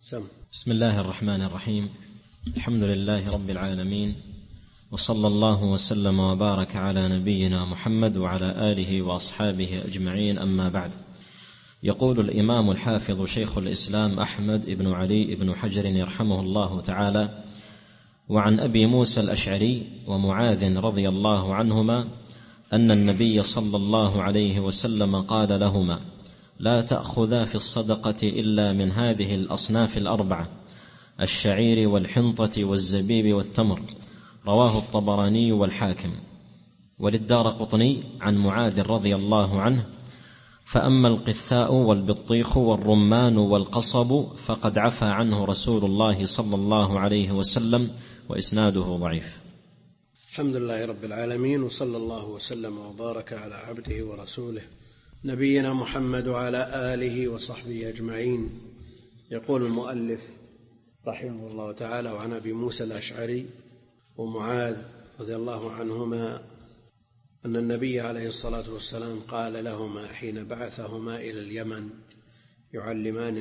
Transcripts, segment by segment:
بسم الله الرحمن الرحيم. الحمد لله رب العالمين، وصلى الله وسلم وبارك على نبينا محمد وعلى آله وأصحابه أجمعين، أما بعد. يقول الإمام الحافظ شيخ الإسلام أحمد بن علي بن حجر يرحمه الله تعالى: وعن أبي موسى الأشعري ومعاذ رضي الله عنهما أن النبي صلى الله عليه وسلم قال لهما: لا تأخذا في الصدقة إلا من هذه الأصناف الأربعة: الشعير والحنطة والزبيب والتمر. رواه الطبراني والحاكم. وللدارقطني عن معاذ رضي الله عنه: فأما القثاء والبطيخ والرمان والقصب فقد عفى عنه رسول الله صلى الله عليه وسلم، وإسناده ضعيف. الحمد لله رب العالمين، وصلى الله وسلم وبارك على عبده ورسوله نبينا محمد وعلى آله وصحبه أجمعين. يقول المؤلف رحمه الله تعالى: وعن أبي موسى الأشعري ومعاذ رضي الله عنهما أن النبي عليه الصلاة والسلام قال لهما حين بعثهما إلى اليمن يعلمان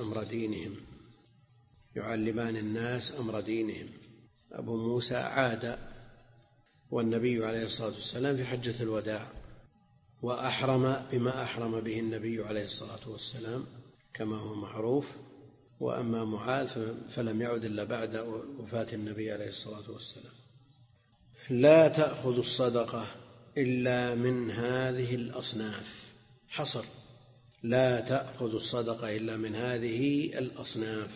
الناس أمر دينهم. أبو موسى عاد والنبي عليه الصلاة والسلام في حجة الوداع، وأحرم بما أحرم به النبي عليه الصلاة والسلام كما هو معروف. وأما معاذ فلم يعد إلا بعد وفاة النبي عليه الصلاة والسلام. لا تأخذ الصدقة إلا من هذه الأصناف. حصر: لا تأخذ الصدقة إلا من هذه الأصناف: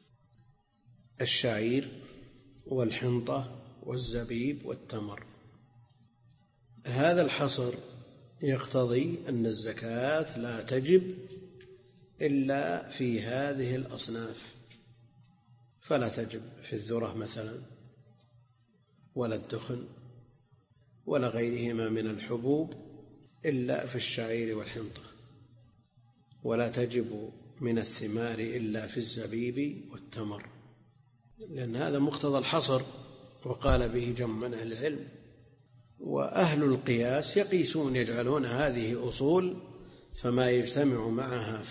الشعير والحنطة والزبيب والتمر. هذا الحصر يقتضي أن الزكاة لا تجب إلا في هذه الأصناف، فلا تجب في الذرة مثلا، ولا الدخن، ولا غيرهما من الحبوب إلا في الشعير والحنطة، ولا تجب من الثمار إلا في الزبيب والتمر، لأن هذا مقتضى الحصر، وقال به جمع من أهل العلم. وأهل القياس يقيسون، يجعلون هذه أصول، فما يجتمع معها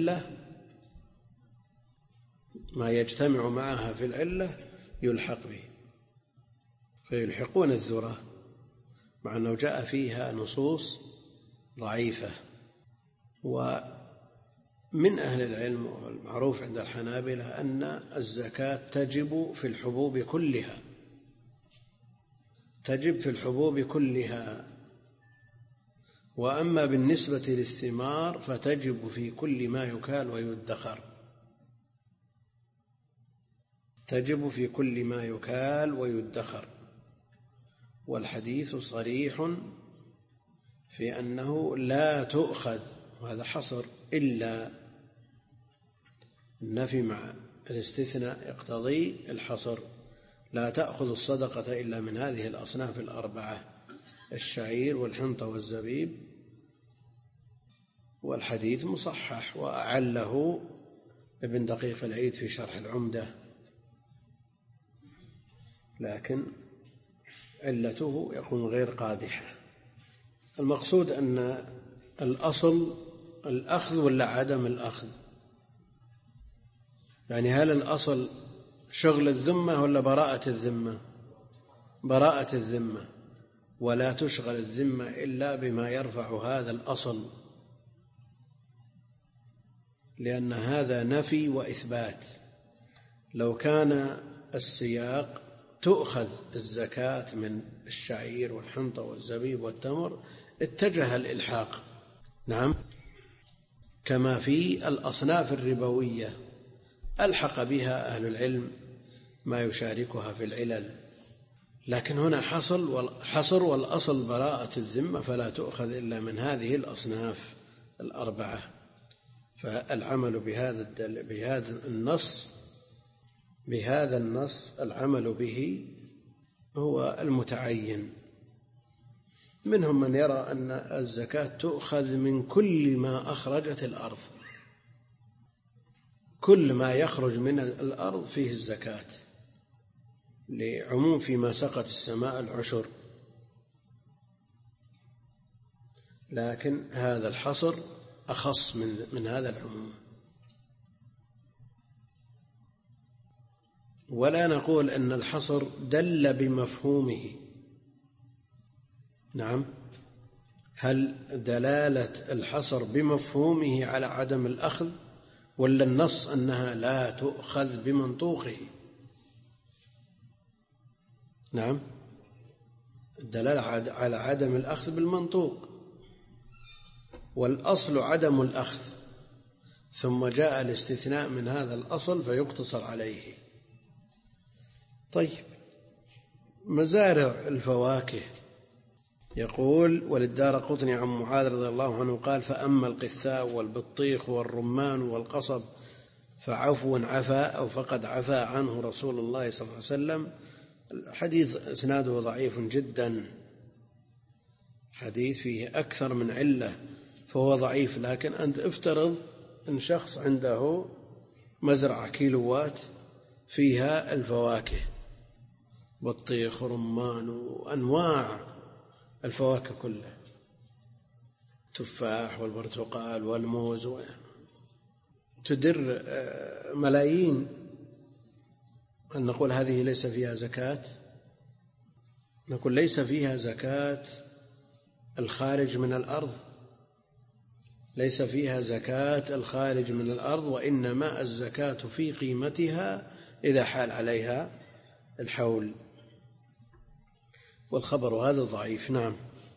في العلة يلحق به، فيلحقون الذرة مع أنه جاء فيها نصوص ضعيفة. ومن أهل العلم والمعروف عند الحنابلة أن الزكاة تجب في الحبوب كلها، وأما بالنسبة للثمار فتجب في كل ما يكال ويدخر. والحديث صريح في أنه لا تؤخذ، وهذا حصر، إلا النفي مع الاستثناء يقتضي الحصر: لا تأخذ الصدقة إلا من هذه الأصناف الأربعة: الشعير والحنطة والزبيب. والحديث مصحح، وأعله ابن دقيق العيد في شرح العمدة، لكن علته يكون غير قادحة. المقصود أن الأصل الأخذ ولا عدم الأخذ؟ يعني هل الأصل شغل الذمة ولا براءة الذمة؟ براءة الذمة، ولا تشغل الذمة إلا بما يرفع هذا الأصل، لأن هذا نفي وإثبات. لو كان السياق تؤخذ الزكاة من الشعير والحنطة والزبيب والتمر اتجه الإلحاق، نعم، كما في الأصناف الربوية ألحق بها أهل العلم ما يشاركها في العلل. لكن هنا حصر، والأصل براءة الذمة، فلا تؤخذ إلا من هذه الأصناف الأربعة. فالعمل بهذا النص العمل به هو المتعين. منهم من يرى أن الزكاة تؤخذ من كل ما أخرجت الأرض، كل ما يخرج من الأرض فيه الزكاة، لعموم فيما سقت السماء العشر. لكن هذا الحصر أخص من هذا العموم. ولا نقول أن الحصر دل بمفهومه. نعم، هل دلالة الحصر بمفهومه على عدم الأخذ، ولا النص أنها لا تؤخذ بمنطوقه؟ نعم، الدلالة على عدم الأخذ بالمنطوق، والأصل عدم الأخذ، ثم جاء الاستثناء من هذا الأصل فيقتصر عليه. طيب، مزارع الفواكه، يقول: وللدارقطني عن معاذ رضي الله عنه قال: فأما القثاء والبطيخ والرمان والقصب فعفو عفا أو فقد عفا عنه رسول الله صلى الله عليه وسلم. الحديث إسناده ضعيف جدا، حديث فيه أكثر من علة فهو ضعيف. لكن أنت افترض أن شخص عنده مزرعة كيلوات فيها الفواكه، بطيخ ورمان وأنواع الفواكه كلها، التفاح والبرتقال والموز، تدر ملايين. أن نقول هذه ليس فيها زكاة؟ نقول ليس فيها زكاة الخارج من الأرض، ليس فيها زكاة الخارج من الأرض، وإنما الزكاة في قيمتها إذا حال عليها الحول. والخبر هذا ضعيف. نعم.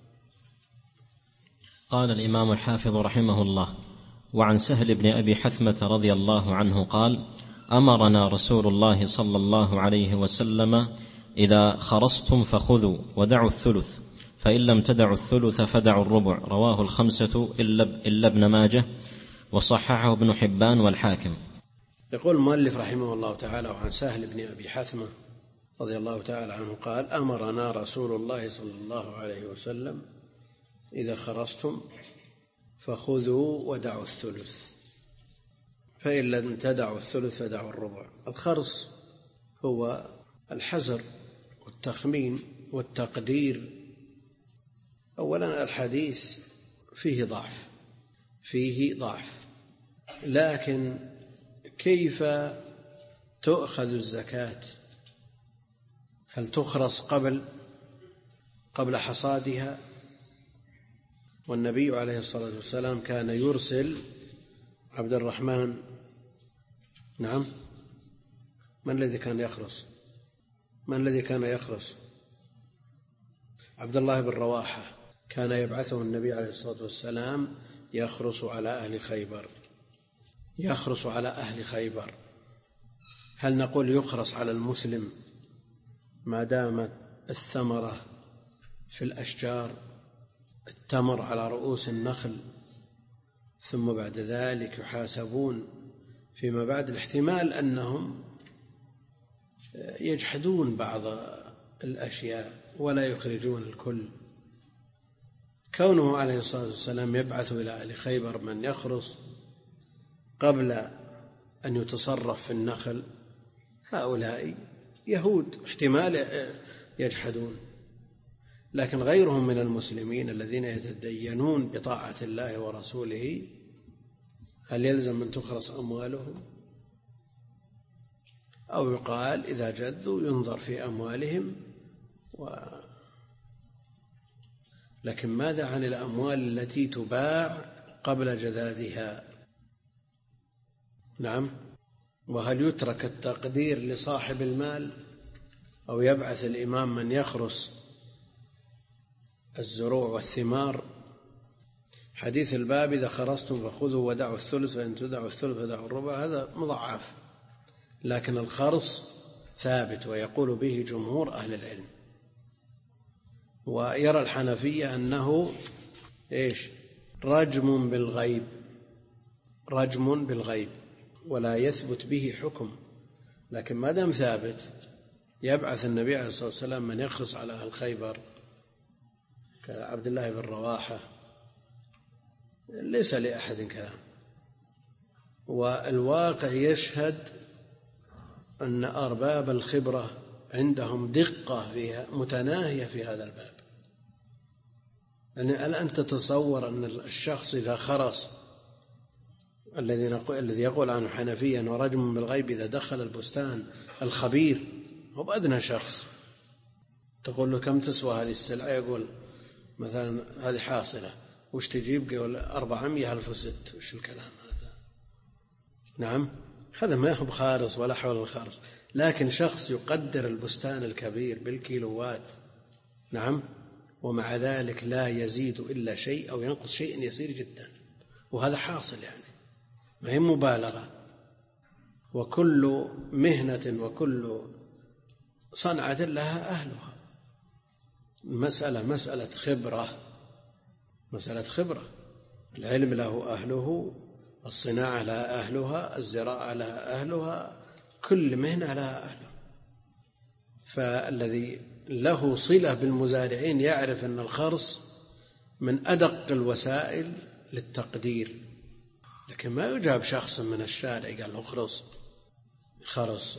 قال الإمام الحافظ رحمه الله: وعن سهل بن أبي حثمة رضي الله عنه قال: أمرنا رسول الله صلى الله عليه وسلم: إذا خرصتم فخذوا ودعوا الثلث، فإن لم تدعوا الثلث فدعوا الربع. رواه الخمسة إلا ابن ماجه، وصححه ابن حبان والحاكم. يقول المؤلف رحمه الله تعالى: وعن سهل بن أبي حثمة رضي الله تعالى عنه قال: أمرنا رسول الله صلى الله عليه وسلم: إذا خرصتم فخذوا ودعوا الثلث، فإن لم تدعوا الثلث فدعوا الربع. الخرص هو الحزر والتخمين والتقدير. أولا الحديث فيه ضعف، لكن كيف تؤخذ الزكاة؟ هل تخرص قبل حصادها؟ والنبي عليه الصلاة والسلام كان يرسل عبد الرحمن. نعم، من الذي كان يخرص؟ عبد الله بن رواحة كان يبعثه النبي عليه الصلاة والسلام يخرص على أهل خيبر. هل نقول يخرص على المسلم ما دامت الثمرة في الأشجار، التمر على رؤوس النخل، ثم بعد ذلك يحاسبون فيما بعد؟ الاحتمال أنهم يجحدون بعض الأشياء ولا يخرجون الكل. كونه عليه الصلاة والسلام يبعث إلى أهل خيبر من يخرص قبل أن يتصرف في النخل، هؤلاء يهود، احتمال يجحدون. لكن غيرهم من المسلمين الذين يتدينون بطاعة الله ورسوله، هل يلزم أن تخرص أموالهم؟ أو يقال إذا جذوا ينظر في أموالهم لكن ماذا عن الأموال التي تباع قبل جذاذها؟ نعم. وهل يترك التقدير لصاحب المال، أو يبعث الإمام من يخرص الزروع والثمار؟ حديث الباب: إذا خرصتم فخذوا ودعوا الثلث، فإن تدعوا الثلث فدعوا الربع، هذا مضعف، لكن الخرص ثابت ويقول به جمهور أهل العلم. ويرى الحنفية أنه رجم بالغيب ولا يثبت به حكم، لكن ما دام ثابت يبعث النبي عليه الصلاة والسلام من يخرص على أهل خيبر كعبد الله بن رواحة، ليس لأحد كلام. والواقع يشهد أن أرباب الخبرة عندهم دقة فيها متناهية في هذا الباب. يعني الآن تتصور أن الشخص إذا خرص الذي يقول عنه حنفيا ورجم بالغيب إذا دخل البستان الخبير هو بأدنى شخص، تقول له كم تسوى هذه السلعة؟ يقول مثلا هذه حاصلة، وش تجيب؟ يقول 400 ألف وست. وش الكلام هذا؟ نعم، هذا ما هو بخارص ولا حول الخارص. لكن شخص يقدر البستان الكبير بالكيلوات، نعم، ومع ذلك لا يزيد إلا شيء أو ينقص شيء يسير جدا، وهذا حاصل يعني، ما هي مبالغة. وكل مهنة وكل صنعة لها أهلها. مسألة خبرة. العلم له أهله، الصناعة لها أهلها، الزراعة لها أهلها، كل مهنة لها أهلها. فالذي له صلة بالمزارعين يعرف أن الخرص من أدق الوسائل للتقدير، لكن ما يجاب شخص من الشارع قال له خرص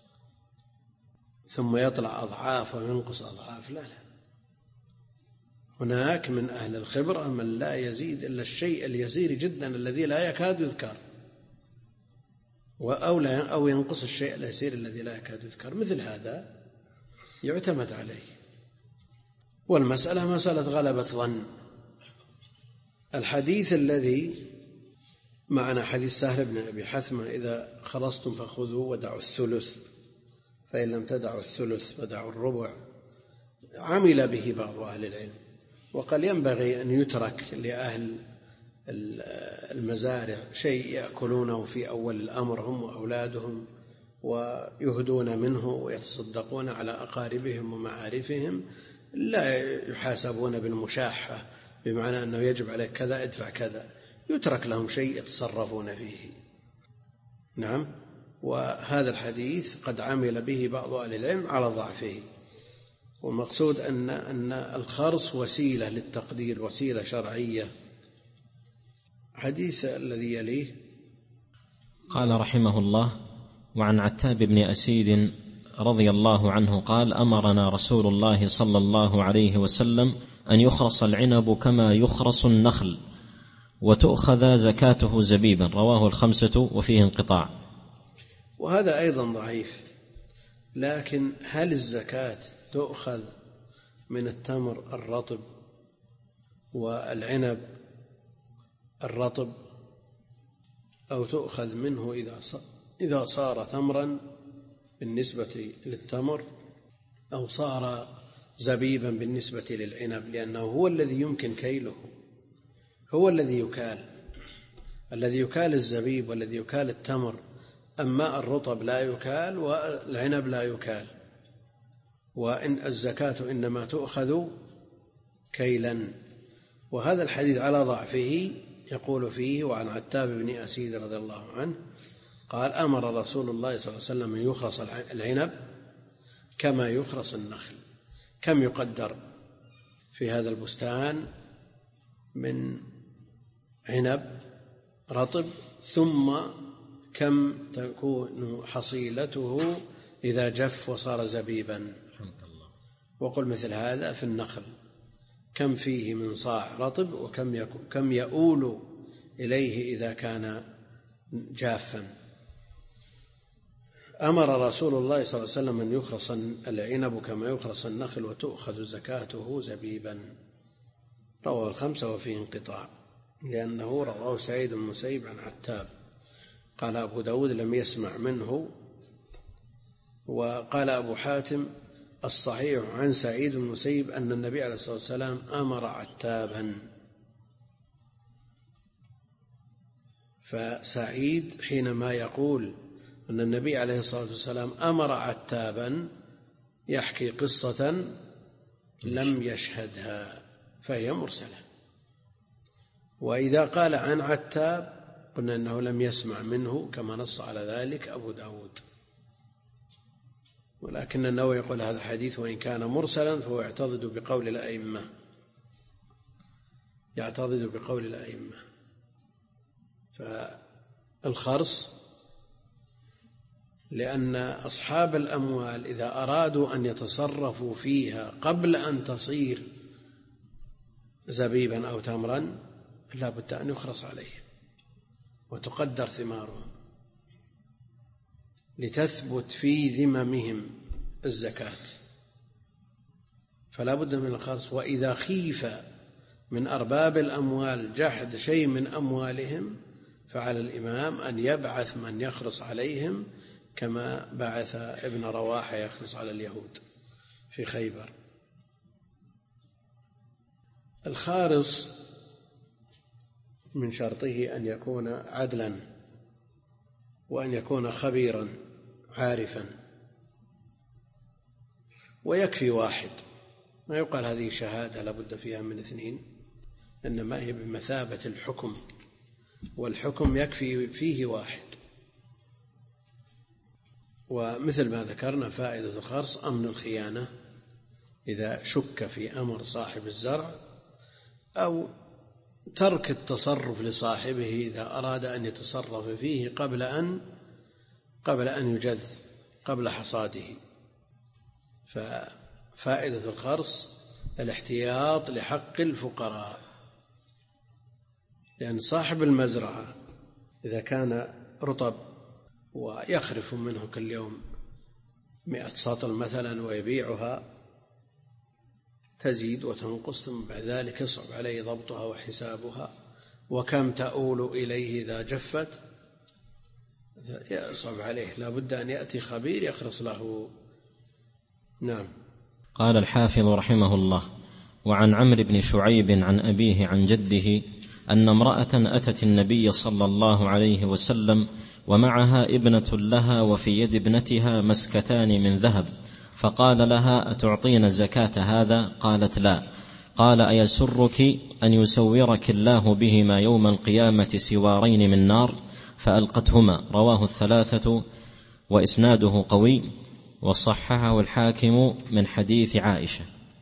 ثم يطلع أضعاف وينقص أضعاف. لا، هناك من أهل الخبرة من لا يزيد إلا الشيء اليسير جدا الذي لا يكاد يذكر، أو ينقص الشيء اليسير الذي لا يكاد يذكر. مثل هذا يعتمد عليه. والمسألة مسألة غلبة ظن. الحديث الذي معنا حديث سهل بن أبي حثمة: إذا خلصتم فخذوا ودعوا الثلث، فإن لم تدعوا الثلث فدعوا الربع، عمل به بعض أهل العلم، وقال ينبغي أن يترك لأهل المزارع شيء يأكلونه في أول الأمر هم وأولادهم، ويهدون منه ويتصدقون على أقاربهم ومعارفهم، لا يحاسبون بالمشاحة بمعنى أنه يجب عليك كذا ادفع كذا، يترك لهم شيء يتصرفون فيه. نعم. وهذا الحديث قد عمل به بعض أهل العلم على ضعفه، والمقصود أن الخرص وسيلة للتقدير، وسيلة شرعية. حديث الذي يليه قال رحمه الله: وعن عتاب بن أسيد رضي الله عنه قال: أمرنا رسول الله صلى الله عليه وسلم أن يخرص العنب كما يخرص النخل وتؤخذ زكاته زبيبا. رواه الخمسة وفيه انقطاع. وهذا أيضا ضعيف. لكن هل الزكاة تؤخذ من التمر الرطب والعنب الرطب، أو تؤخذ منه إذا صار تمرا بالنسبة للتمر، أو صار زبيبا بالنسبة للعنب؟ لأنه هو الذي يمكن كيله، هو الذي يكال الزبيب والذي يكال التمر، أما الرطب لا يكال والعنب لا يكال. وإن الزكاة إنما تؤخذ كيلا. وهذا الحديث على ضعفه يقول فيه: وعن عتاب بن أسيد رضي الله عنه قال: أمر رسول الله صلى الله عليه وسلم أن يخرص العنب كما يخرص النخل. كم يقدر في هذا البستان من عنب رطب، ثم كم تكون حصيلته إذا جف وصار زبيبا. وقل مثل هذا في النخل: كم فيه من صاع رطب، وكم يؤول إليه إذا كان جافا. أمر رسول الله صلى الله عليه وسلم أن يخرص العنب كما يخرص النخل وتؤخذ زكاته زبيبا. رواه الخمسة وفيه انقطاع، لأنه رواه سعيد بن المسيب عن عتاب. قال أبو داود لم يسمع منه. وقال أبو حاتم: الصحيح عن سعيد بن المسيب أن النبي عليه الصلاة والسلام أمر عتابا. فسعيد حينما يقول أن النبي عليه الصلاة والسلام أمر عتابا يحكي قصة لم يشهدها، فهي مرسلة. وإذا قال عن عتاب قلنا أنه لم يسمع منه، كما نص على ذلك أبو داود. ولكن النووي يقول هذا الحديث وإن كان مرسلا فهو يعتضد بقول الأئمة. فالخرص لأن أصحاب الأموال إذا أرادوا أن يتصرفوا فيها قبل أن تصير زبيبا أو تمرا لا بد أن يخرص عليه، وتقدر ثمارهم لتثبت في ذممهم الزكاة، فلا بد من الخرص. وإذا خيف من أرباب الأموال جحد شيء من أموالهم فعلى الإمام أن يبعث من يخرص عليهم، كما بعث ابن رواحة يخرص على اليهود في خيبر. الخارص من شرطه أن يكون عدلا، وأن يكون خبيرا عارفا، ويكفي واحد، ما يقال هذه شهادة لابد فيها من 2، إنما هي بمثابة الحكم، والحكم يكفي فيه واحد. ومثل ما ذكرنا فائدة الخرص أمن الخيانة، إذا شك في أمر صاحب الزرع، أو ترك التصرف لصاحبه إذا أراد أن يتصرف فيه قبل أن يجذ، قبل حصاده. ففائدة الخرص الاحتياط لحق الفقراء، لأن صاحب المزرعة إذا كان رطب ويخرف منه كل يوم 100 سطل مثلا ويبيعها، تزيد وتنقص، ثم بعد ذلك يصعب عليه ضبطها وحسابها، وكم تؤول إليه إذا جفت، يصعب عليه، لا بد أن يأتي خبير يخرص له. نعم. قال الحافظ رحمه الله: وعن عمرو بن شعيب عن أبيه عن جده أن امرأة أتت النبي صلى الله عليه وسلم ومعها ابنة لها وفي يد ابنتها مسكتان من ذهب، فقال لها: أتعطين زكاة هذا؟ قالت: لا. قال: أيسرك أن يسورك الله بهما يوم القيامة سوارين من نار؟ فألقتهما. رواه 3 وإسناده قوي، وصححه الحاكم من حديث عائشة.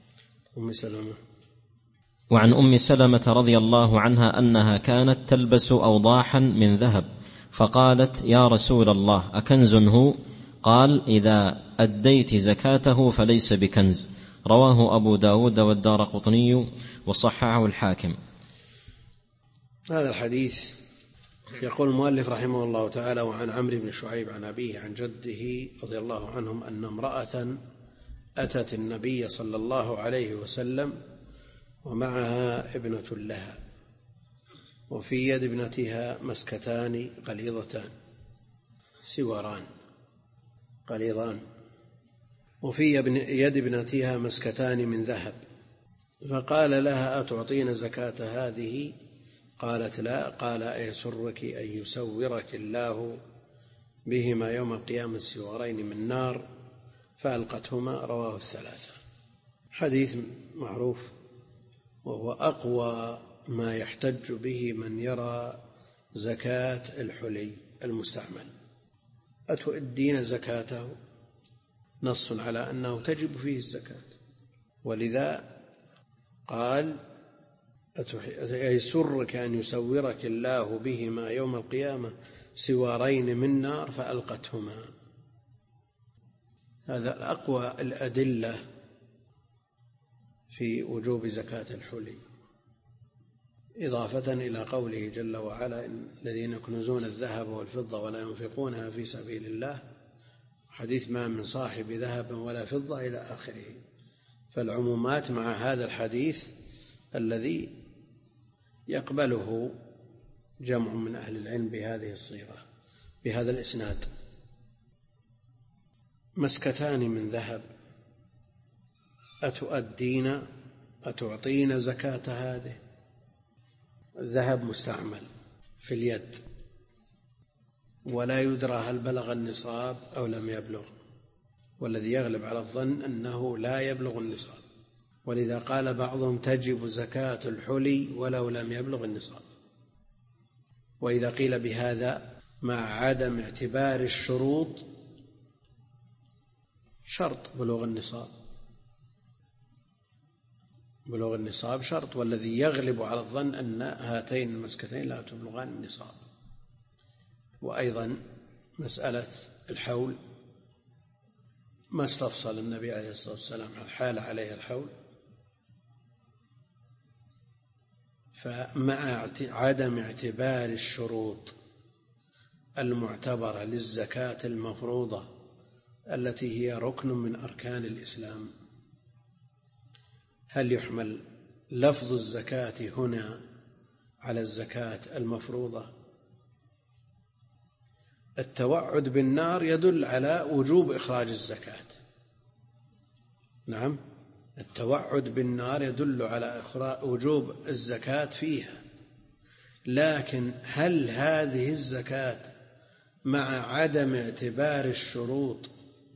وعن أم سلمة رضي الله عنها أنها كانت تلبس أوضاحا من ذهب، فقالت: يا رسول الله، أكنز هو؟ قال: إذا أديت زكاته فليس بكنز. رواه أبو داود والدارقطني وصححه الحاكم. هذا الحديث يقول المؤلف رحمه الله تعالى: وعن عمرو بن شعيب عن أبيه عن جده رضي الله عنهم أن امرأة أتت النبي صلى الله عليه وسلم ومعها ابنة لها وفي يد ابنتها مسكتان غليظتان سواران غليظان، وفي يد ابنتها مسكتان من ذهب، فقال لها: أتعطين زكاة هذه؟ قالت: لا. قال: أيسرك أن يسورك الله بهما يوم القيامة سوارين من نار؟ فألقتهما. رواه 3. حديث معروف، وهو أقوى ما يحتج به من يرى زكاة الحلي المستعمل. أتؤدين زكاته؟ نص على أنه تجب فيه الزكاة، ولذا قال: أيسرك أن يسورك الله بهما يوم القيامة سوارين من نار؟ فألقتهما. هذا أقوى الأدلة في وجوب زكاة الحلي، إضافة إلى قوله جل وعلا: الذين يكنزون الذهب والفضة ولا ينفقونها في سبيل الله، حديث ما من صاحب ذهب ولا فضة إلى آخره. فالعمومات مع هذا الحديث الذي يقبله جمع من أهل العلم بهذه الصيغة بهذا الإسناد. مسكتان من ذهب، أتعطين زكاة هذه؟ الذهب مستعمل في اليد، ولا يدرى هل بلغ النصاب أو لم يبلغ، والذي يغلب على الظن أنه لا يبلغ النصاب، ولذا قال بعضهم: تجب زكاة الحلي ولو لم يبلغ النصاب. وإذا قيل بهذا مع عدم اعتبار الشروط، شرط بلوغ النصاب شرط، والذي يغلب على الظن أن هاتين المسكتين لا تبلغان النصاب. وأيضا مسألة الحول ما استفصل النبي عليه الصلاة والسلام حال عليه الحول، فمع عدم اعتبار الشروط المعتبرة للزكاة المفروضة التي هي ركن من أركان الإسلام، هل يحمل لفظ الزكاة هنا على الزكاة المفروضة؟ التوعد بالنار يدل على وجوب إخراج الزكاة. نعم، التوعد بالنار يدل على وجوب الزكاة فيها، لكن هل هذه الزكاة مع عدم اعتبار الشروط،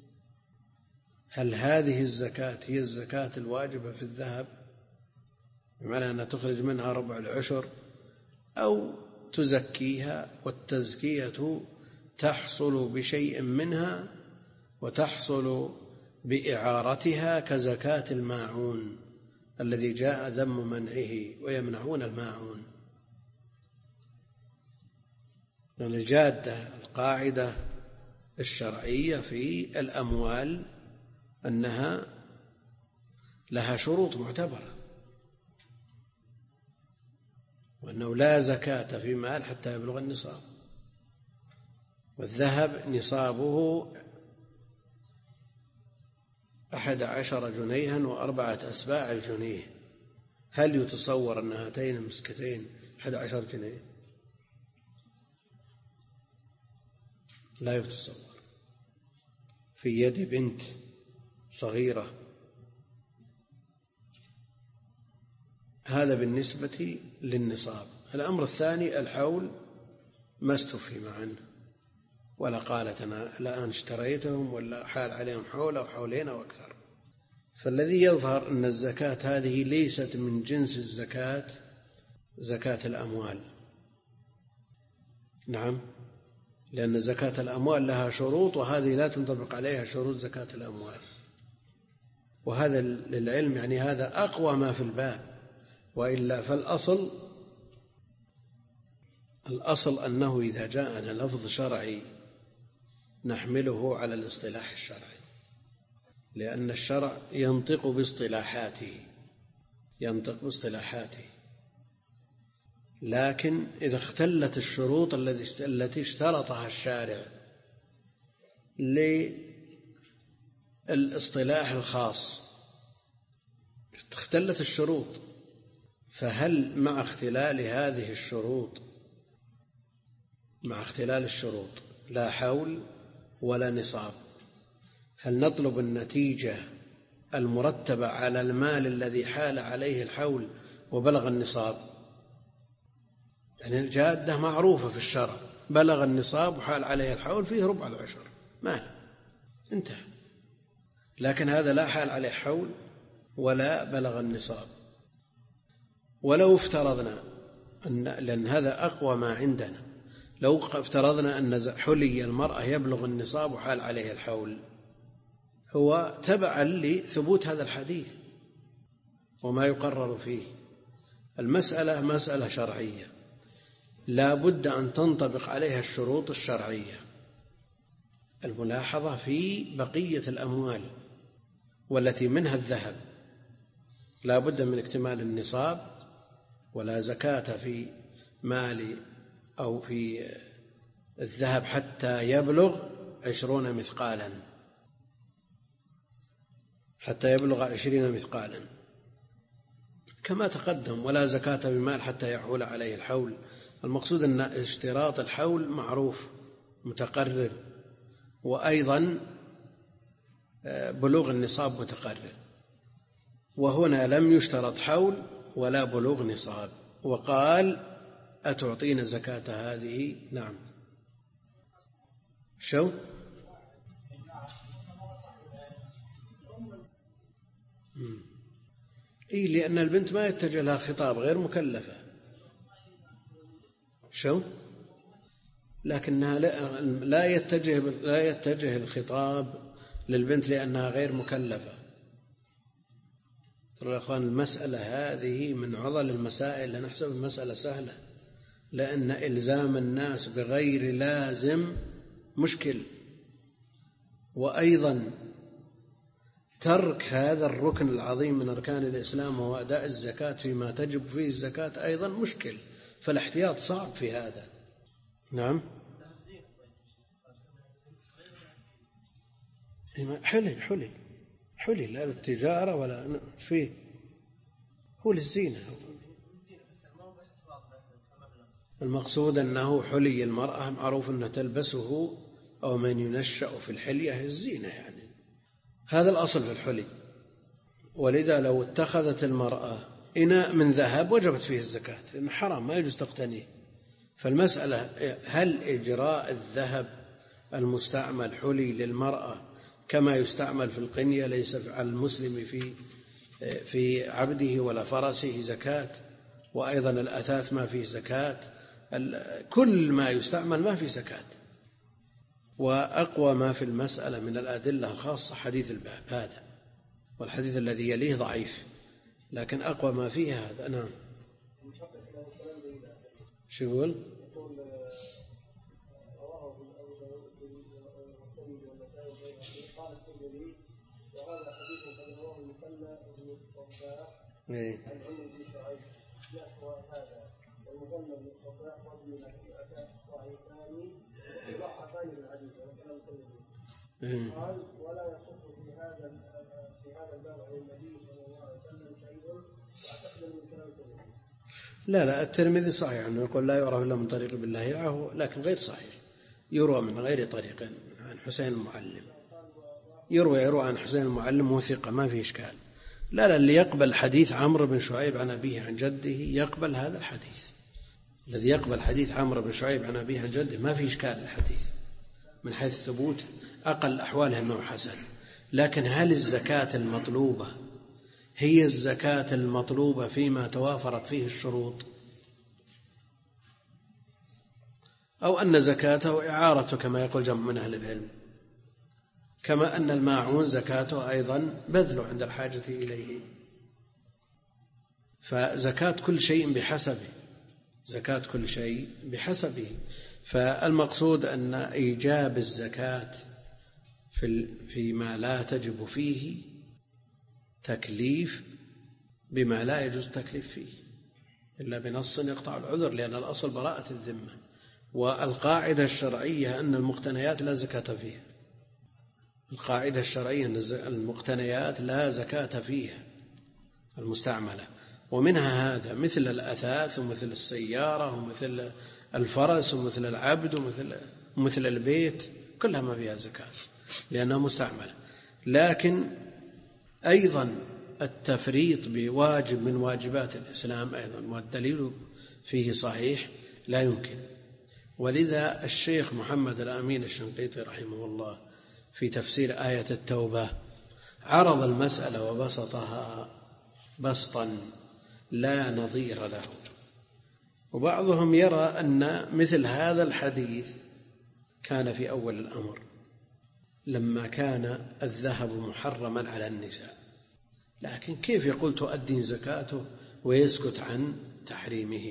هل هذه الزكاة هي الزكاة الواجبة في الذهب بمعنى أنها تخرج منها ربع العشر، أو تزكيها والتزكية تحصل بشيء منها وتحصل بإعارتها كزكاة الماعون الذي جاء ذم منعه ويمنعون الماعون. لأن الجادة القاعدة الشرعية في الأموال أنها لها شروط معتبرة، وأنه لا زكاة في مال حتى يبلغ النصاب، والذهب نصابه 11 جنيها و4 أسباع الجنيه، هل يتصور أن هاتين المسكتين 11 جنيه؟ لا يتصور. في يد بنت صغيرة. هذا بالنسبة للنصاب. الأمر الثاني الحول ما استفهم عنه ولا قالت أنا الآن اشتريتهم ولا حال عليهم حول أو حولين أو أكثر. فالذي يظهر أن الزكاة هذه ليست من جنس الزكاة زكاة الأموال. نعم، لأن زكاة الأموال لها شروط وهذه لا تنطبق عليها شروط زكاة الأموال، وهذا للعلم يعني هذا أقوى ما في الباب، وإلا فالأصل أنه إذا جاءنا لفظ شرعي نحمله على الاصطلاح الشرعي، لأن الشرع ينطق باصطلاحاته، لكن إذا اختلت الشروط التي اشترطها الشارع للاصطلاح الخاص، اختلت الشروط، فهل مع اختلال هذه الشروط لا حول ولا نصاب، هل نطلب النتيجة المرتبة على المال الذي حال عليه الحول وبلغ النصاب؟ يعني الجادة معروفة في الشرع، بلغ النصاب وحال عليه الحول فيه ربع العشر مال انتهى، لكن هذا لا حال عليه حول ولا بلغ النصاب. ولو افترضنا لأن هذا أقوى ما عندنا، لو افترضنا أن حلي المرأة يبلغ النصاب وحال عليه الحول، هو تبعا لثبوت هذا الحديث وما يقرر فيه. المسألة مسألة شرعية لا بد أن تنطبق عليها الشروط الشرعية. الملاحظة في بقية الأموال والتي منها الذهب لا بد من اكتمال النصاب، ولا زكاة في مال أو في الذهب حتى يبلغ 20 مثقالا، كما تقدم، ولا زكاة بمال حتى يحول عليه الحول. المقصود أن اشتراط الحول معروف متقرر، وأيضا بلوغ النصاب متقرر، وهنا لم يشترط حول ولا بلوغ نصاب، وقال أتعطينا زكاة هذه؟ نعم. شو؟ لأن البنت ما يتجه لها خطاب، غير مكلفة. شو؟ لكنها لا يتجه الخطاب للبنت لأنها غير مكلفة. ترى يا أخوان المسألة هذه من عضل المسائل، لنحسب المسألة سهلة، لأن إلزام الناس بغير لازم مشكل، وأيضا ترك هذا الركن العظيم من أركان الإسلام وهو أداء الزكاة فيما تجب فيه الزكاة أيضا مشكل، فالاحتياط صعب في هذا. نعم. حلي لا للتجارة ولا فيه، هو للزينة. المقصود أنه حلي المرأة معروف أنها تلبسه، أو من ينشأ في الحلية الزينة، يعني هذا الأصل في الحلي. ولذا لو اتخذت المرأة إناء من ذهب وجبت فيه الزكاة، لأنه حرام ما يجوز تقتنيه. فالمسألة هل إجراء الذهب المستعمل حلي للمرأة كما يستعمل في القنية ليس على المسلم في عبده ولا فرسه زكاة، وأيضا الأثاث ما فيه زكاة، كل ما يستعمل ما فيه زكاة. وأقوى ما في المسألة من الأدلة الخاصة حديث الباب هذا، والحديث الذي يليه ضعيف، لكن أقوى ما فيه هذا. نعم. شو يقول؟ وهذا حديث قد رواه المثنى بن الصباح عن عمرو بن شعيب نحو هذا، والمثنى بن الصباح وابن لهيعة ضعيفان بالحديث وكلام كله. قال ولا يصح في هذا الباب عن النبي صلى الله عليه وسلم شيء واعتقد من كلام كله. لا الترمذي صحيح أنه يقول لا يعرف إلا من طريق ابن لهيعة، لكن غير صحيح، يروى من غير طريق عن حسين المعلم، يروى عن حسين المعلم وثقة ما في إشكال. لا اللي يقبل حديث عمرو بن شعيب عن أبيه عن جده يقبل هذا الحديث، الذي يقبل حديث عمرو بن شعيب عن أبيه عن جده ما في إشكال الحديث من حيث الثبوت، أقل أحواله أنه حسن. لكن هل الزكاة المطلوبة هي الزكاة المطلوبة فيما توافرت فيه الشروط، أو أن زكاته إعارته كما يقول جمع من أهل العلم، كما أن الماعون زكاته أيضا بذله عند الحاجة إليه. فزكاة كل شيء بحسبه، زكاة كل شيء بحسبه. فالمقصود أن إيجاب الزكاة فيما لا تجب فيه تكليف بما لا يجوز التكليف فيه إلا بنص يقطع العذر، لأن الأصل براءة الذمة، والقاعدة الشرعية أن المقتنيات لا زكاة فيها. القاعدة الشرعية أن المقتنيات لا زكاة فيها المستعملة، ومنها هذا مثل الأثاث ومثل السيارة ومثل الفرس ومثل العبد ومثل البيت، كلها ما فيها زكاة لأنها مستعملة. لكن أيضا التفريط بواجب من واجبات الإسلام أيضا، والدليل فيه صحيح لا يمكن. ولذا الشيخ محمد الأمين الشنقيطي رحمه الله في تفسير آية التوبة عرض المسألة وبسطها بسطا لا نظير له. وبعضهم يرى أن مثل هذا الحديث كان في أول الأمر لما كان الذهب محرما على النساء، لكن كيف يقول تؤدي زكاته ويسكت عن تحريمه؟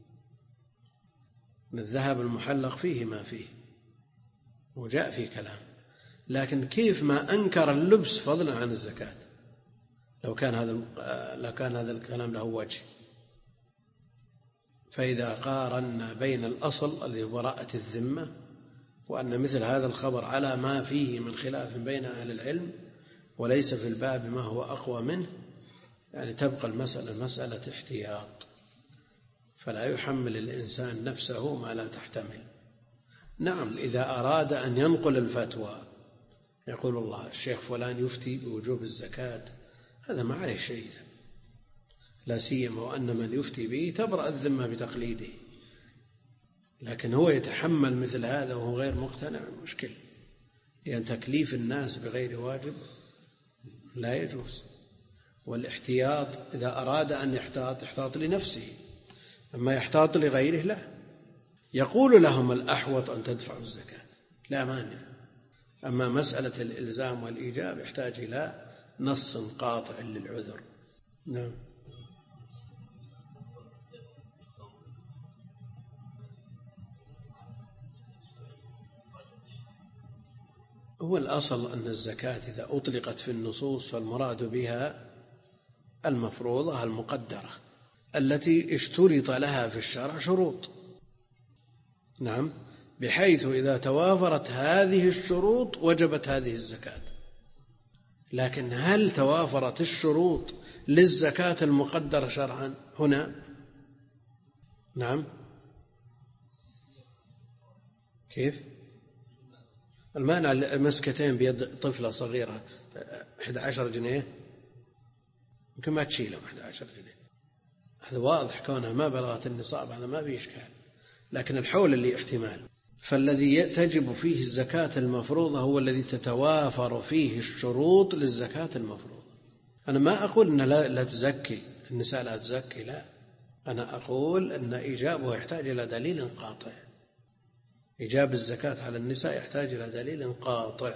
من الذهب المحلق فيه ما فيه وجاء فيه كلام، لكن كيف ما أنكر اللبس فضلا عن الزكاة لو كان هذا الكلام له وجه. فإذا قارنا بين الأصل الذي هو براءة الذمة وأن مثل هذا الخبر على ما فيه من خلاف بين أهل العلم وليس في الباب ما هو أقوى منه، يعني تبقى المسألة مسألة احتياط، فلا يحمل الإنسان نفسه ما لا تحتمل. نعم إذا أراد أن ينقل الفتوى يقول الله الشيخ فلان يفتي بوجوب الزكاة، هذا ما عليه شيء، لا سيما وأن من يفتي به تبرأ الذمة بتقليده، لكن هو يتحمل مثل هذا وهو غير مقتنع مشكل، لأن تكليف الناس بغير واجب لا يجوز. والاحتياط إذا أراد أن يحتاط لنفسه، أما يحتاط لغيره لا. يقول لهم الأحوط أن تدفعوا الزكاة لا مانع، أما مسألة الإلزام والإيجاب يحتاج إلى نص قاطع للعذر. نعم. هو الأصل أن الزكاة إذا أطلقت في النصوص فالمراد بها المفروضة المقدرة التي اشترط لها في الشرع شروط. نعم، بحيث إذا توافرت هذه الشروط وجبت هذه الزكاة، لكن هل توافرت الشروط للزكاة المقدرة شرعا هنا؟ نعم. كيف؟ المال مسكتين بيد طفلة صغيرة 11 جنيه يمكن ما تشيلهم 11 جنيه، هذا واضح كونها ما بلغت النصاب، هذا ما فيه إشكال، لكن الحول اللي احتمال. فالذي تجب فيه الزكاة المفروضة هو الذي تتوافر فيه الشروط للزكاة المفروضة. أنا ما أقول أن لا تزكي النساء، لا تزكي، لا، أنا أقول أن إيجابه يحتاج إلى دليل قاطع. إيجاب الزكاة على النساء يحتاج إلى دليل قاطع،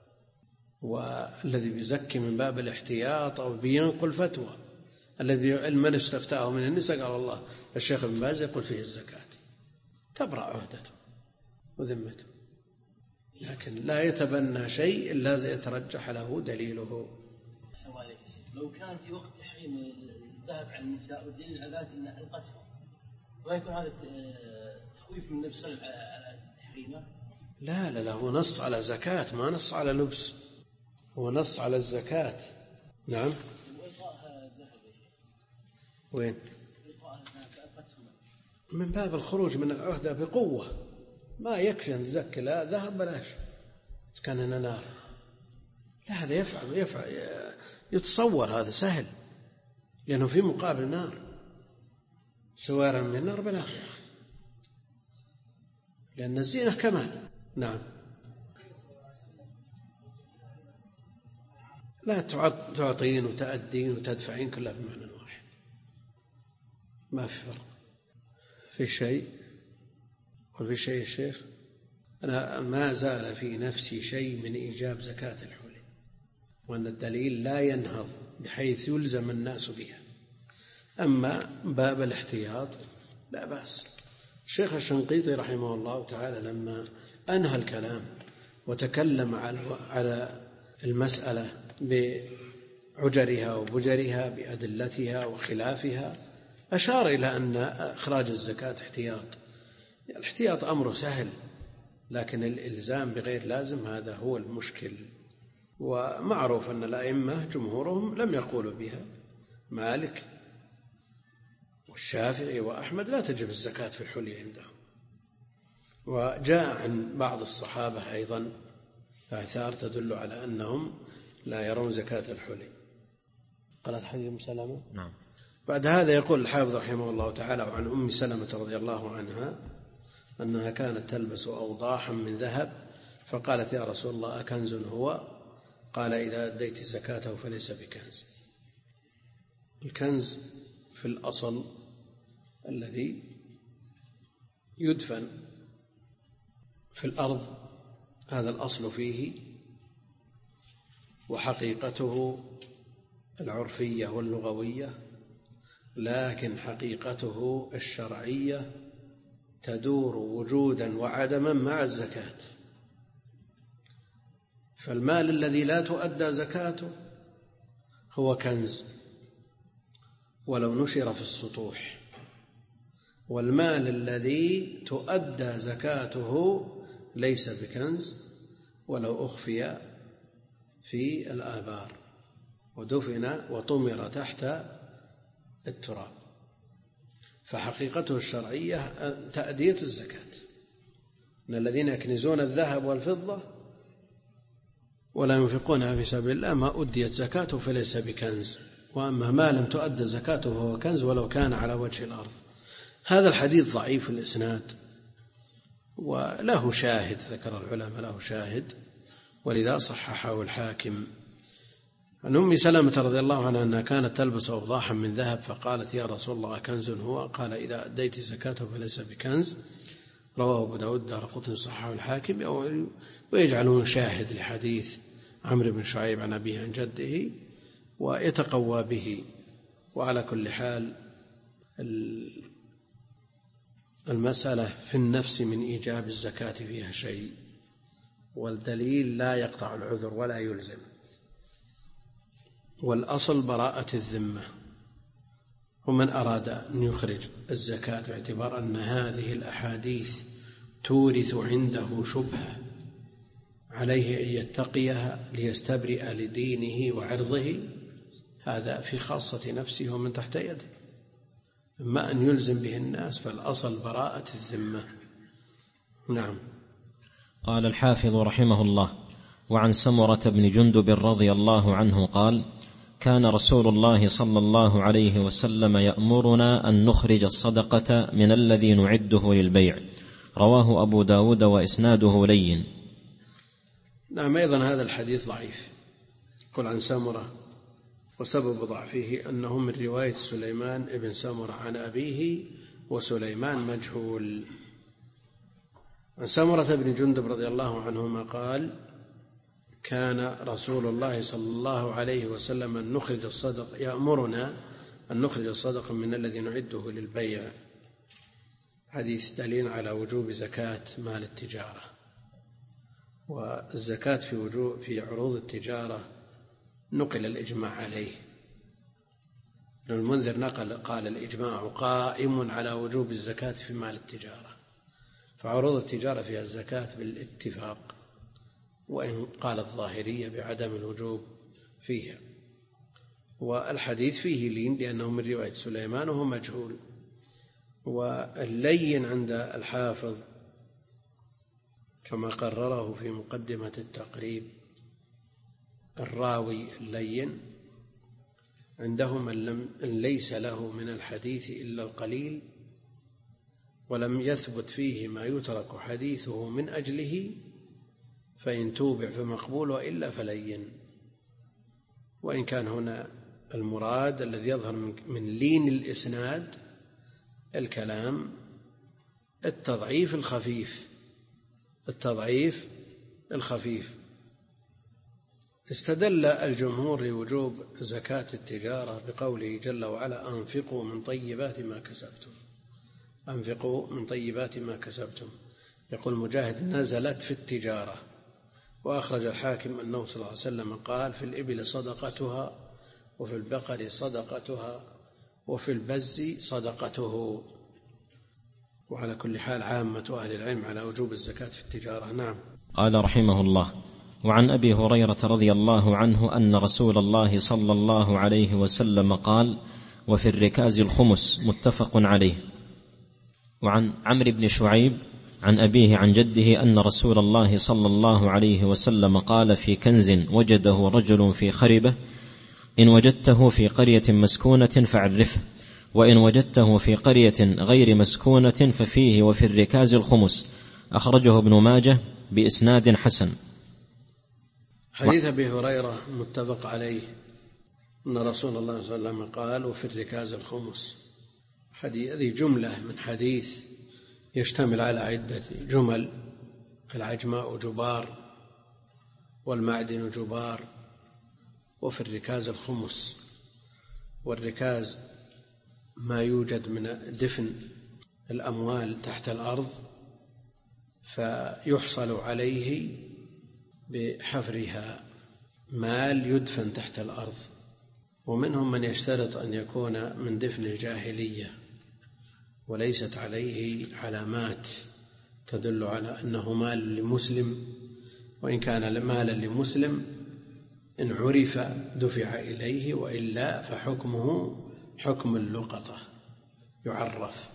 والذي بيزكي من باب الاحتياط أو بينقل فتوى. الذي من استفتاه من النساء قال الله الشيخ ابن باز يقول فيه الزكاة، تبرأ عهدته وذمته، لكن لا يتبنى شيء إلا يترجح له دليله. لو كان في وقت تحريم الذهب على النساء والدليل على ذلك أن حلقتهم، ما يكون هذا تخويف من النبي صلى الله عليه وسلم على تحريمه؟ لا هو نص على زكاة، ما نص على لبس، هو نص على الزكاة. نعم. وين؟ من باب الخروج من العهدة بقوة، ما يكفي أن تزكي لا ذهب بلاش كان هنا نار، لا هذا يفعل يتصور هذا سهل، لأنه في مقابل نار، سوارا من النار بلا يا أخي، لأن الزينة كمال. نعم. لا تعطين وتأدين وتدفعين كلها بمعنى واحد، ما في فرق. في شيء وفي شيء الشيخ، أنا ما زال في نفسي شيء من إيجاب زكاة الحلي، وأن الدليل لا ينهض بحيث يلزم الناس بها. أما باب الاحتياط لا بأس. الشيخ الشنقيطي رحمه الله تعالى لما أنهى الكلام وتكلم على المسألة بعجرها وبجرها بأدلتها وخلافها، أشار إلى أن إخراج الزكاة احتياط. الاحتياط أمره سهل، لكن الإلزام بغير لازم هذا هو المشكل. ومعروف أن الأئمة جمهورهم لم يقولوا بها، مالك والشافعي وأحمد لا تجب الزكاة في الحلي عندهم. وجاء عن بعض الصحابة أيضا آثار تدل على أنهم لا يرون زكاة الحلي. قالت حديث سلمة. نعم. بعد هذا يقول الحافظ رحمه الله تعالى عن أم سلمة رضي الله عنها أنها كانت تلبس أوضاحا من ذهب، فقالت يا رسول الله أكنز هو؟ قال إذا أديت زكاته فليس بكنز. الكنز في الأصل الذي يدفن في الأرض، هذا الأصل فيه، وحقيقته العرفية واللغوية، لكن حقيقته الشرعية تدور وجودا وعدما مع الزكاة. فالمال الذي لا تؤدى زكاته هو كنز ولو نشر في السطوح، والمال الذي تؤدى زكاته ليس بكنز ولو أخفي في الآبار ودفن وطمر تحت التراب. فحقيقته الشرعية تأدية الزكاة. إن الذين يكنزون الذهب والفضة ولا ينفقونها في سبيل الله ما أديت زكاته فليس بكنز، وأما ما لم تؤدى زكاته فهو كنز ولو كان على وجه الأرض. هذا الحديث ضعيف الإسناد وله شاهد، ذكر العلماء له شاهد، ولذا صححه الحاكم. عن أم سلمة رضي الله عنها أنها كانت تلبس أوضاحا من ذهب، فقالت يا رسول الله كنز هو؟ قال إذا أديت زكاته فليس بكنز. رواه أبو داود دارقطني صححه الحاكم، ويجعلون شاهد لحديث عمرو بن شعيب عن أبيه عن جده ويتقوى به. وعلى كل حال المسألة في النفس من إيجاب الزكاة فيها شيء، والدليل لا يقطع العذر ولا يلزم، والأصل براءة الذمة. ومن أراد أن يخرج الزكاة باعتبار أن هذه الأحاديث تورث عنده شبهة عليه أن يتقيها ليستبرئ لدينه وعرضه، هذا في خاصة نفسه ومن تحت يده. أما أن يلزم به الناس فالأصل براءة الذمة. نعم. قال الحافظ رحمه الله: وعن سمرة بن جندب رضي الله عنه قال: كان رسول الله صلى الله عليه وسلم يأمرنا أن نخرج الصدقة من الذي نعده للبيع. رواه أبو داود وإسناده لين. نعم. أيضا هذا الحديث ضعيف. قل عن سمرة، وسبب ضعفه أنه من رواية سليمان ابن سمرة عن أبيه، وسليمان مجهول. عن سمرة بن جندب رضي الله عنهما قال: كان رسول الله صلى الله عليه وسلم أن نخرج الصدقة، يأمرنا أن نخرج الصدقة من الذي نعده للبيع. حديث دليل على وجوب زكاة مال التجارة، والزكاة في عروض التجارة نقل الإجماع عليه. ابن المنذر قال: الإجماع قائم على وجوب الزكاة في مال التجارة، فعروض التجارة فيها الزكاة بالاتفاق، وإن قال الظاهرية بعدم الوجوب فيها. والحديث فيه لين لأنه من رواية سليمان وهو مجهول. واللين عند الحافظ كما قرره في مقدمة التقريب، الراوي اللين عندهم من ليس له من الحديث إلا القليل، ولم يثبت فيه ما يترك حديثه من أجله، فإن توبع فمقبول وإلا فلين. وإن كان هنا المراد الذي يظهر من لين الإسناد الكلام التضعيف الخفيف. استدل الجمهور لوجوب زكاة التجارة بقوله جل وعلا: أنفقوا من طيبات ما كسبتم. يقول مجاهد: نزلت في التجارة. وأخرج الحاكم أنه صلى الله عليه وسلم قال: في الإبل صدقتها، وفي البقر صدقتها، وفي البز صدقته. وعلى كل حال عامة أهل العلم على وجوب الزكاة في التجارة. نعم. قال رحمه الله: وعن أبي هريرة رضي الله عنه أن رسول الله صلى الله عليه وسلم قال: وفي الركاز الخمس. متفق عليه. وعن عمرو بن شعيب عن أبيه عن جده أن رسول الله صلى الله عليه وسلم قال: في كنز وجده رجل في خربة: إن وجدته في قرية مسكونة فعرفه، وإن وجدته في قرية غير مسكونة ففيه وفي الركاز الخمس. أخرجه ابن ماجه بإسناد حسن. حديث أبي هريرة متفق عليه أن رسول الله صلى الله عليه وسلم قال: وفي الركاز الخمس. هذه جملة من حديث يشتمل على عدة جمل: العجماء جبار، والمعدن جبار، وفي الركاز الخمس. والركاز ما يوجد من دفن الأموال تحت الأرض، فيحصل عليه بحفرها مال يدفن تحت الأرض. ومنهم من يشترط أن يكون من دفن الجاهلية وليست عليه علامات تدل على أنه مال لمسلم، وإن كان مالا لمسلم إن عرف دفع إليه، وإلا فحكمه حكم اللقطة يعرف.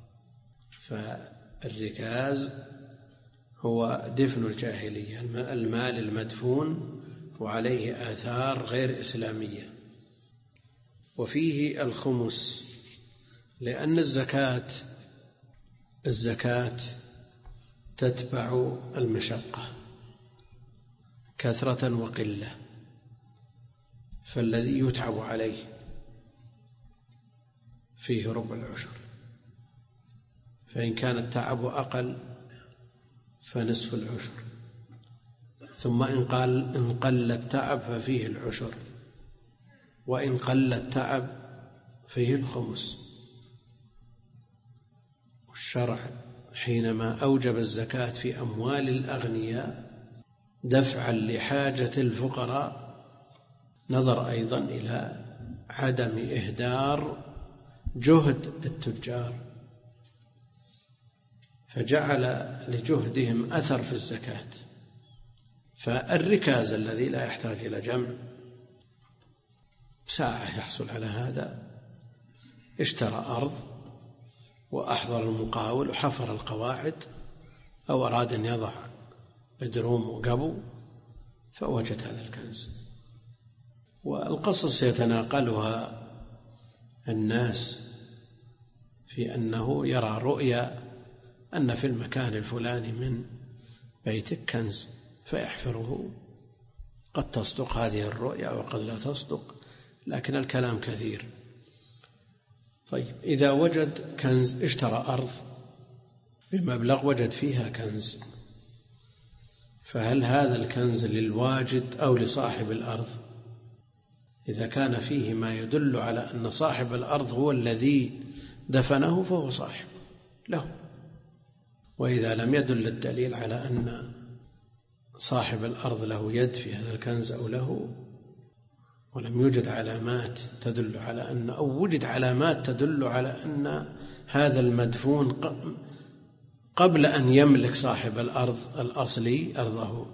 فالركاز هو دفن الجاهلية، المال المدفون وعليه آثار غير إسلامية. وفيه الخمس، لأن الزكاة تتبع المشقة كثرة وقلة، فالذي يتعب عليه فيه ربع العشر، فإن كان التعب أقل فنصف العشر، ثم إن قل التعب ففيه العشر، وإن قل التعب فيه الخمس. والشرع حينما أوجب الزكاة في أموال الأغنياء دفعا لحاجة الفقراء نظر أيضا إلى عدم إهدار جهد التجار، فجعل لجهدهم أثر في الزكاة، فالركاز الذي لا يحتاج إلى جمع ساعة يحصل على هذا، اشترى أرض وأحضر المقاول وحفر القواعد، أو أراد أن يضع بدروم وقبو فوجد هذا الكنز. والقصص يتناقلها الناس في أنه يرى رؤيا أن في المكان الفلاني من بيتك كنز فيحفره. قد تصدق هذه الرؤيا وقد لا تصدق، لكن الكلام كثير. طيب، إذا وجد كنز، اشترى أرض بمبلغ وجد فيها كنز، فهل هذا الكنز للواجد أو لصاحب الأرض؟ إذا كان فيه ما يدل على أن صاحب الأرض هو الذي دفنه فهو صاحب له، وإذا لم يدل الدليل على أن صاحب الأرض له يد في هذا الكنز أو له، ولم يوجد علامات تدل على أن، أو وجد علامات تدل على أن هذا المدفون قبل أن يملك صاحب الأرض الأصلي أرضه،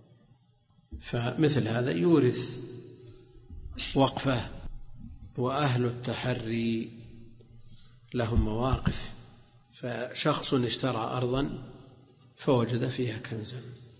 فمثل هذا يورث وقفه. وأهل التحري لهم مواقف، فشخص اشترى أرضا فوجد فيها كنزا،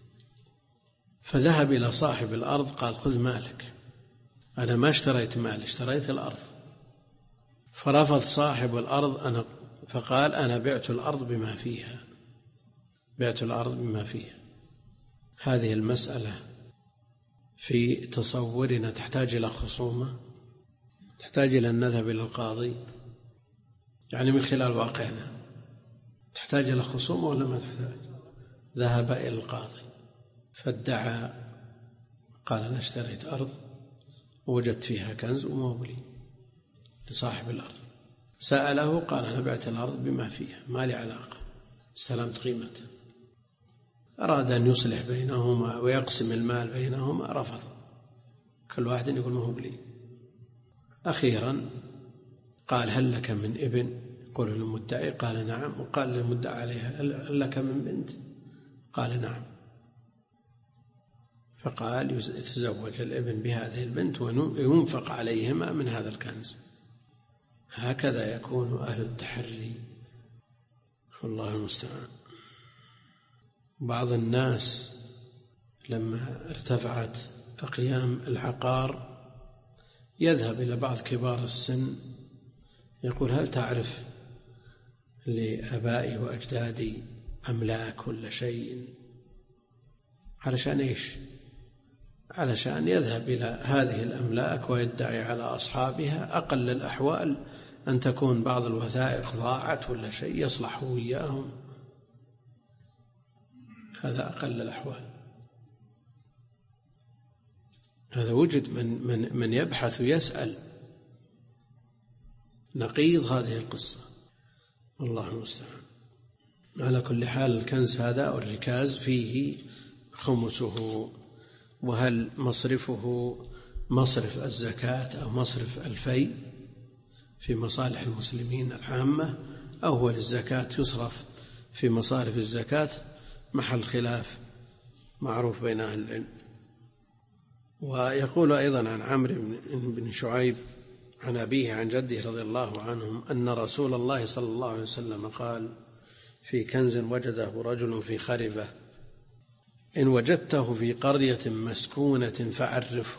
فذهب إلى صاحب الأرض قال خذ مالك، أنا ما اشتريت مال، اشتريت الأرض. فرفض صاحب الأرض فقال أنا بعت الأرض بما فيها، بعت الأرض بما فيها. هذه المسألة في تصورنا تحتاج إلى خصومة، تحتاج إلى أن نذهب إلى القاضي، يعني من خلال واقعنا تحتاج إلى خصومة ولا ما تحتاج؟ ذهب إلى القاضي فادعى، قال أنا اشتريت أرض ووجدت فيها كنز وموبلي لصاحب الأرض. سأله قال أنا بعت الأرض بما فيها، ما لي علاقة، استلمت قيمته. أراد أن يصلح بينهما ويقسم المال بينهما، رفض، كل واحد يقول موبلي. أخيرا قال هل لك من ابن؟ يقول للمدعي قال نعم، وقال للمدعى عليها هل لك من بنت؟ قال نعم. فقال يتزوج الابن بهذه البنت وينفق عليهما من هذا الكنز. هكذا يكون أهل التحري، والله المستعان. بعض الناس لما ارتفعت أقيام العقار يذهب إلى بعض كبار السن يقول هل تعرف لآبائي وأجدادي أملاك ولا شيء؟ علشان إيش؟ علشان يذهب إلى هذه الأملاك ويدعي على أصحابها. أقل الأحوال أن تكون بعض الوثائق ضاعت ولا شيء يصلح وياهم، هذا أقل الأحوال. هذا وجد من يبحث ويسأل نقيض هذه القصة، الله المستعان. على كل حال الكنز هذا والركاز فيه خمسه، وهل مصرفه مصرف الزكاة أو مصرف الفي في مصالح المسلمين العامة، أو هو للزكاة يصرف في مصارف الزكاة، محل خلاف معروف بين أهل العلم. ويقول أيضا عن عمرو بن شعيب عن أبيه عن جده رضي الله عنهم أن رسول الله صلى الله عليه وسلم قال في كنز وجده رجل في خربة إن وجدته في قرية مسكونة فعرفه.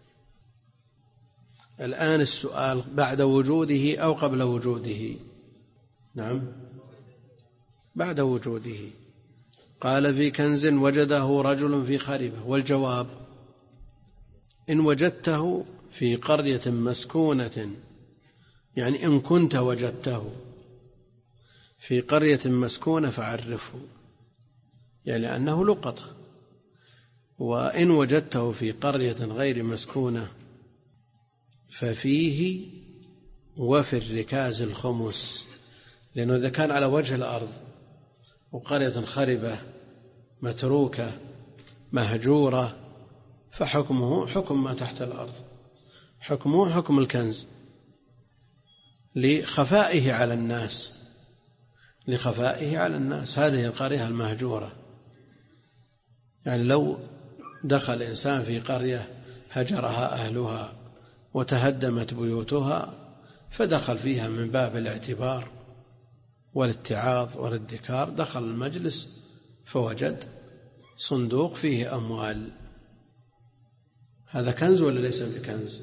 الآن السؤال بعد وجوده أو قبل وجوده؟ نعم، بعد وجوده. قال في كنز وجده رجل في خربة، والجواب إن وجدته في قرية مسكونة، يعني إن كنت وجدته في قرية مسكونة فعرفه، يعني أنه لقطة. وإن وجدته في قرية غير مسكونة ففيه وفي الركاز الخمس، لأنه إذا كان على وجه الأرض وقرية خربة متروكة مهجورة فحكمه حكم ما تحت الأرض، حكمه حكم الكنز لخفائه على الناس، لخفائه على الناس. هذه القرية المهجورة، يعني دخل إنسان في قرية هجرها أهلها وتهدمت بيوتها، فدخل فيها من باب الاعتبار والاتعاظ والادكار، دخل المجلس فوجد صندوق فيه أموال. هذا كنز ولا ليس بكنز؟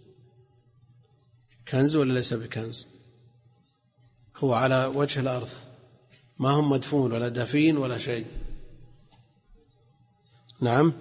كنز ولا ليس بكنز؟ هو على وجه الأرض، ما هم مدفون ولا دفين ولا شيء. نعم،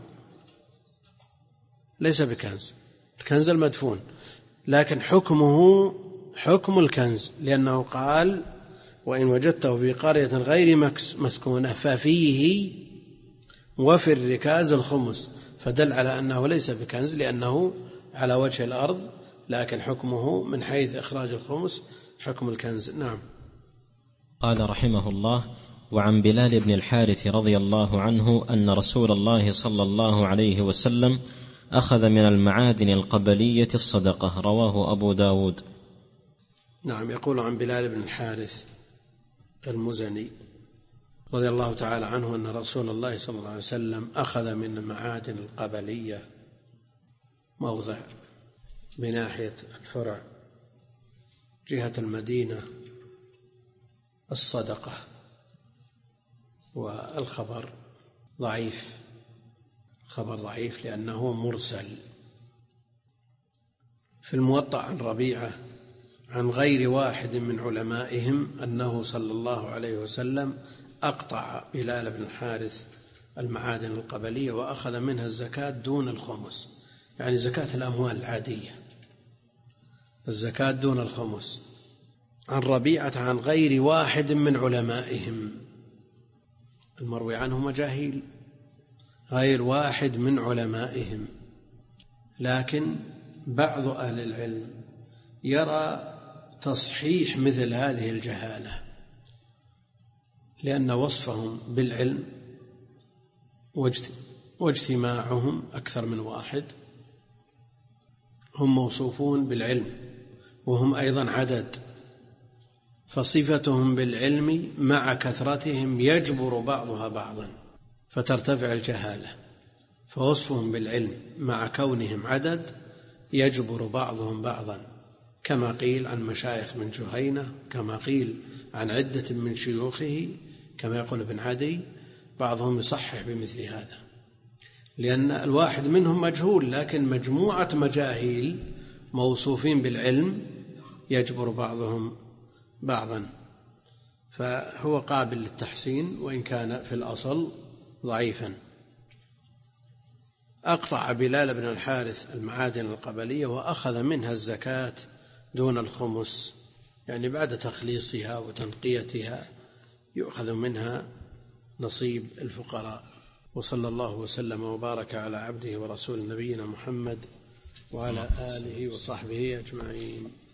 ليس بكنز، الكنز المدفون، لكن حكمه حكم الكنز، لأنه قال وإن وجدته في قرية غير مسكونة ففيه وفي الركاز الخمس، فدل على أنه ليس بكنز لأنه على وجه الأرض، لكن حكمه من حيث إخراج الخمس حكم الكنز. نعم. قال رحمه الله: وعن بلال بن الحارث رضي الله عنه أن رسول الله صلى الله عليه وسلم أخذ من المعادن القبلية الصدقة. رواه أبو داود. نعم. يقول عن بلال بن الحارث المزني رضي الله تعالى عنه أن رسول الله صلى الله عليه وسلم أخذ من المعادن القبلية موضع بناحية الفرع جهة المدينة الصدقة، والخبر ضعيف، خبر ضعيف لأنه مرسل. في الموطأ عن ربيعة عن غير واحد من علمائهم أنه صلى الله عليه وسلم أقطع بلال بن الحارث المعادن القبلية وأخذ منها الزكاة دون الخمس، يعني زكاة الأموال العادية، الزكاة دون الخمس. عن ربيعة عن غير واحد من علمائهم، المروي عنه مجاهيل، غير واحد من علمائهم. لكن بعض أهل العلم يرى تصحيح مثل هذه الجهالة، لأن وصفهم بالعلم واجتماعهم أكثر من واحد، هم موصوفون بالعلم وهم أيضا عدد، فصفتهم بالعلم مع كثرتهم يجبر بعضها بعضا فترتفع الجهالة، فوصفهم بالعلم مع كونهم عدد يجبر بعضهم بعضا، كما قيل عن مشايخ من جهينة، كما قيل عن عدة من شيوخه، كما يقول ابن عدي. بعضهم يصحح بمثل هذا، لأن الواحد منهم مجهول، لكن مجموعة مجاهيل موصوفين بالعلم يجبر بعضهم بعضا، فهو قابل للتحسين وإن كان في الأصل ضعيفا. أقطع بلال بن الحارث المعادن القبلية وأخذ منها الزكاة دون الخمس، يعني بعد تخليصها وتنقيتها يؤخذ منها نصيب الفقراء. وصلى الله وسلم وبارك على عبده ورسول نبينا محمد وعلى آله وصحبه أجمعين.